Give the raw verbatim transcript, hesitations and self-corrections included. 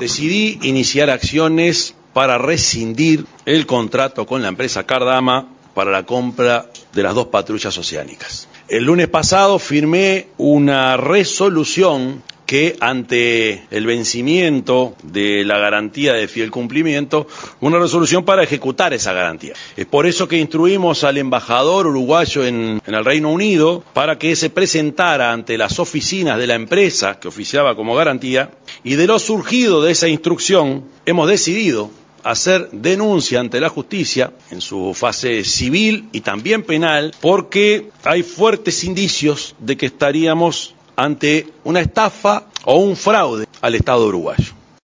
decidí iniciar acciones para rescindir el contrato con la empresa Cardama para la compra de las dos patrullas oceánicas. El lunes pasado firmé una resolución que, ante el vencimiento de la garantía de fiel cumplimiento, una resolución para ejecutar esa garantía. Es por eso que instruimos al embajador uruguayo en, en el Reino Unido para que se presentara ante las oficinas de la empresa que oficiaba como garantía, y de lo surgido de esa instrucción hemos decidido hacer denuncia ante la justicia en su fase civil y también penal, porque hay fuertes indicios de que estaríamos ante una estafa o un fraude al Estado uruguayo.